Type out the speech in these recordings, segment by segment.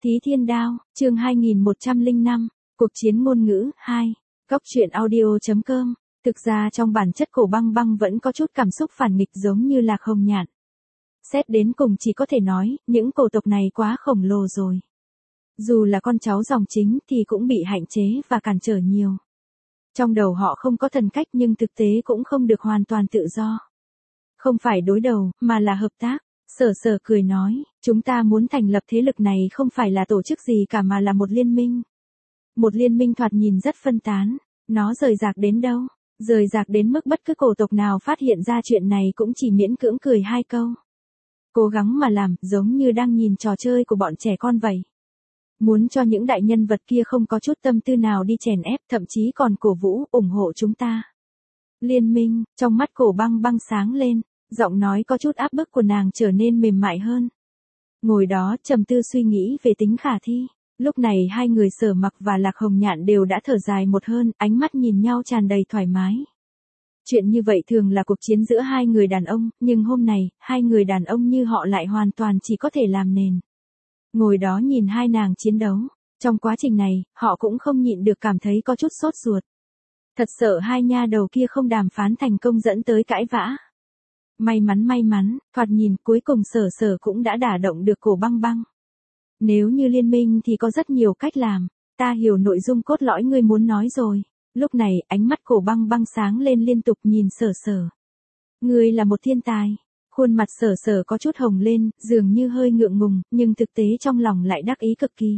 Thí Thiên Đao, chương 2105, Cuộc chiến ngôn ngữ, 2. Góc truyện audio.com. Thực ra trong bản chất Cổ Băng Băng vẫn có chút cảm xúc phản nghịch giống như Lạc Hồng Nhạn. Xét đến cùng chỉ có thể nói, những cổ tộc này quá khổng lồ rồi. Dù là con cháu dòng chính thì cũng bị hạn chế và cản trở nhiều. Trong đầu họ không có thần cách nhưng thực tế cũng không được hoàn toàn tự do. Không phải đối đầu, mà là hợp tác. Sở cười nói, chúng ta muốn thành lập thế lực này không phải là tổ chức gì cả mà là một liên minh. Một liên minh thoạt nhìn rất phân tán, nó rời rạc đến đâu? Rời rạc đến mức bất cứ cổ tộc nào phát hiện ra chuyện này cũng chỉ miễn cưỡng cười hai câu. Cố gắng mà làm, giống như đang nhìn trò chơi của bọn trẻ con vậy. Muốn cho những đại nhân vật kia không có chút tâm tư nào đi chèn ép, thậm chí còn cổ vũ, ủng hộ chúng ta. Liên minh, trong mắt Cổ Băng Băng sáng lên, giọng nói có chút áp bức của nàng trở nên mềm mại hơn. Ngồi đó trầm tư suy nghĩ về tính khả thi. Lúc này hai người Sở Mặc và Lạc Hồng Nhạn đều đã thở dài một hơi, ánh mắt nhìn nhau tràn đầy thoải mái. Chuyện như vậy thường là cuộc chiến giữa hai người đàn ông, nhưng hôm này, hai người đàn ông như họ lại hoàn toàn chỉ có thể làm nền. Ngồi đó nhìn hai nàng chiến đấu. Trong quá trình này, họ cũng không nhịn được cảm thấy có chút sốt ruột. Thật sợ hai nha đầu kia không đàm phán thành công dẫn tới cãi vã. May mắn, thoạt nhìn cuối cùng Sở cũng đã đả động được Cổ Băng Băng. Nếu như liên minh thì có rất nhiều cách làm, ta hiểu nội dung cốt lõi ngươi muốn nói rồi. Lúc này, ánh mắt Cổ Băng Băng sáng lên liên tục nhìn Sở. Ngươi là một thiên tài. Khuôn mặt Sở có chút hồng lên, dường như hơi ngượng ngùng, nhưng thực tế trong lòng lại đắc ý cực kỳ.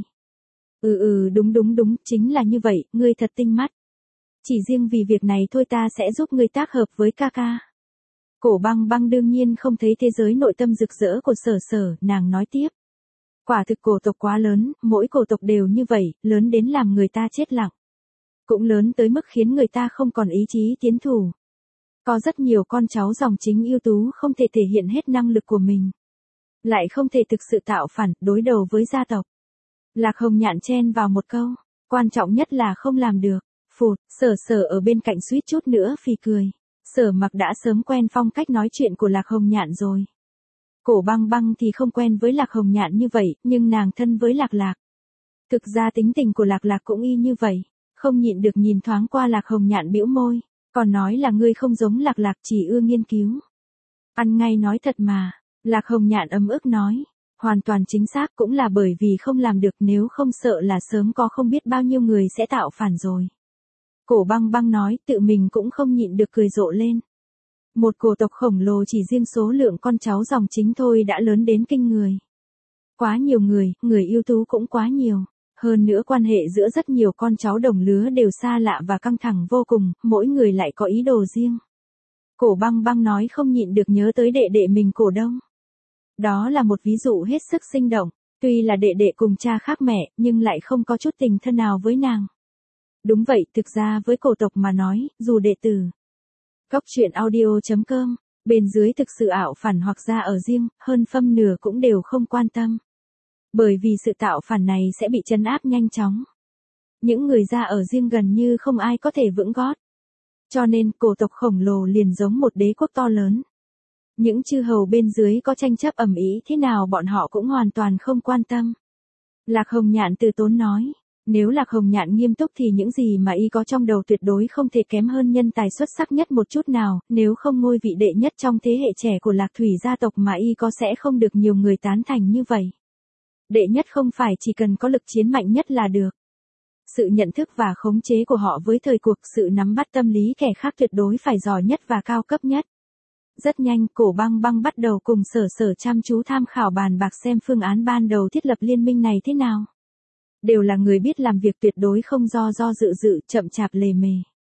Đúng, chính là như vậy, ngươi thật tinh mắt. Chỉ riêng vì việc này thôi ta sẽ giúp ngươi tác hợp với ca ca. Cổ Băng Băng đương nhiên không thấy thế giới nội tâm rực rỡ của Sở, nàng nói tiếp. Quả thực cổ tộc quá lớn, mỗi cổ tộc đều như vậy, lớn đến làm người ta chết lặng. Cũng lớn tới mức khiến người ta không còn ý chí tiến thủ. Có rất nhiều con cháu dòng chính ưu tú không thể thể hiện hết năng lực của mình. Lại không thể thực sự tạo phản, đối đầu với gia tộc. Lạc Hồng Nhạn chen vào một câu, quan trọng nhất là không làm được. Phụt, Sở ở bên cạnh suýt chút nữa phì cười. Sở Mặc đã sớm quen phong cách nói chuyện của Lạc Hồng Nhạn rồi. Cổ Băng Băng thì không quen với Lạc Hồng Nhạn như vậy, nhưng nàng thân với Lạc. Thực ra tính tình của Lạc cũng y như vậy, không nhịn được nhìn thoáng qua Lạc Hồng Nhạn bĩu môi, còn nói là ngươi không giống Lạc chỉ ưa nghiên cứu. Ăn ngay nói thật mà, Lạc Hồng Nhạn ấm ức nói, hoàn toàn chính xác cũng là bởi vì không làm được nếu không sợ là sớm có không biết bao nhiêu người sẽ tạo phản rồi. Cổ Băng Băng nói tự mình cũng không nhịn được cười rộ lên. Một cổ tộc khổng lồ chỉ riêng số lượng con cháu dòng chính thôi đã lớn đến kinh người. Quá nhiều người ưu tú cũng quá nhiều. Hơn nữa quan hệ giữa rất nhiều con cháu đồng lứa đều xa lạ và căng thẳng vô cùng, mỗi người lại có ý đồ riêng. Cổ Băng Băng nói không nhịn được nhớ tới đệ đệ mình Cổ Đông. Đó là một ví dụ hết sức sinh động, tuy là đệ đệ cùng cha khác mẹ nhưng lại không có chút tình thân nào với nàng. Đúng vậy, thực ra với cổ tộc mà nói, dù đệ tử Góc truyện audio.com, bên dưới thực sự ảo phản hoặc ra ở riêng, hơn phân nửa cũng đều không quan tâm. Bởi vì sự tạo phản này sẽ bị trấn áp nhanh chóng. Những người ra ở riêng gần như không ai có thể vững gót. Cho nên cổ tộc khổng lồ liền giống một đế quốc to lớn. Những chư hầu bên dưới có tranh chấp ầm ĩ thế nào bọn họ cũng hoàn toàn không quan tâm. Lạc Hồng Nhạn từ tốn nói. Nếu Lạc Hồng Nhạn nghiêm túc thì những gì mà y có trong đầu tuyệt đối không thể kém hơn nhân tài xuất sắc nhất một chút nào, nếu không ngôi vị đệ nhất trong thế hệ trẻ của Lạc Thủy gia tộc mà y có sẽ không được nhiều người tán thành như vậy. Đệ nhất không phải chỉ cần có lực chiến mạnh nhất là được. Sự nhận thức và khống chế của họ với thời cuộc, sự nắm bắt tâm lý kẻ khác tuyệt đối phải giỏi nhất và cao cấp nhất. Rất nhanh, Cổ Băng Băng bắt đầu cùng Sở chăm chú tham khảo bàn bạc xem phương án ban đầu thiết lập liên minh này thế nào. Đều là người biết làm việc tuyệt đối không do dự, chậm chạp lề mề.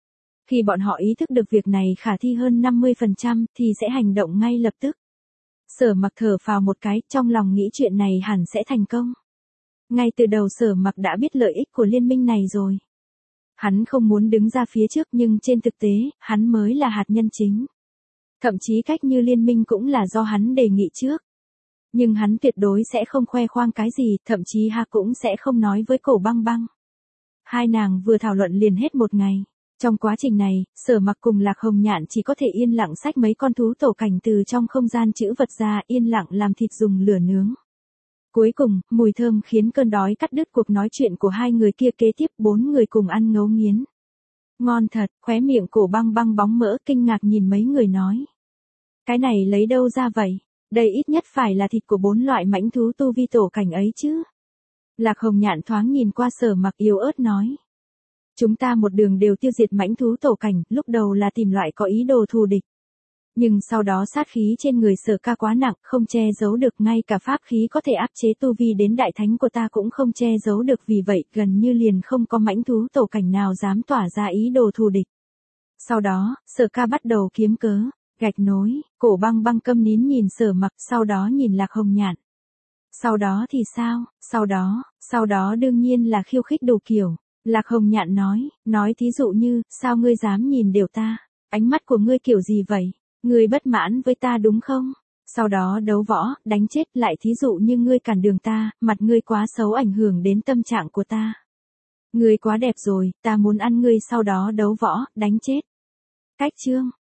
Khi bọn họ ý thức được việc này khả thi hơn 50% thì sẽ hành động ngay lập tức. Sở Mặc thở phào một cái, trong lòng nghĩ chuyện này hẳn sẽ thành công. Ngay từ đầu Sở Mặc đã biết lợi ích của liên minh này rồi. Hắn không muốn đứng ra phía trước nhưng trên thực tế, hắn mới là hạt nhân chính. Thậm chí cách như liên minh cũng là do hắn đề nghị trước. Nhưng hắn tuyệt đối sẽ không khoe khoang cái gì, thậm chí cũng sẽ không nói với Cổ Băng Băng. Hai nàng vừa thảo luận liền hết một ngày. Trong quá trình này, Sở Mặc cùng Lạc Hồng Nhạn chỉ có thể yên lặng xách mấy con thú tổ cảnh từ trong không gian trữ vật ra, yên lặng làm thịt dùng lửa nướng. Cuối cùng, mùi thơm khiến cơn đói cắt đứt cuộc nói chuyện của hai người kia, kế tiếp 4 người cùng ăn ngấu nghiến. Ngon thật, khóe miệng Cổ Băng Băng bóng mỡ kinh ngạc nhìn mấy người nói. Cái này lấy đâu ra vậy? Đây ít nhất phải là thịt của 4 loại mãnh thú tu vi tổ cảnh ấy chứ. Lạc Hồng Nhạn thoáng nhìn qua Sở Mặc yếu ớt nói. Chúng ta một đường đều tiêu diệt mãnh thú tổ cảnh, lúc đầu là tìm loại có ý đồ thù địch. Nhưng sau đó sát khí trên người Sở ca quá nặng, không che giấu được, ngay cả pháp khí có thể áp chế tu vi đến đại thánh của ta cũng không che giấu được, vì vậy gần như liền không có mãnh thú tổ cảnh nào dám tỏa ra ý đồ thù địch. Sau đó, Sở ca bắt đầu kiếm cớ, gạch nối, Cổ Băng Băng câm nín nhìn Sở Mặc, sau đó nhìn Lạc Hồng Nhạn. Sau đó thì sao? Sau đó đương nhiên là khiêu khích đủ kiểu. Lạc Hồng Nhạn nói thí dụ như, sao ngươi dám nhìn đều ta? Ánh mắt của ngươi kiểu gì vậy? Ngươi bất mãn với ta đúng không? Sau đó đấu võ, đánh chết, lại thí dụ như ngươi cản đường ta, mặt ngươi quá xấu ảnh hưởng đến tâm trạng của ta. Ngươi quá đẹp rồi, ta muốn ăn ngươi, sau đó đấu võ, đánh chết. Cách chương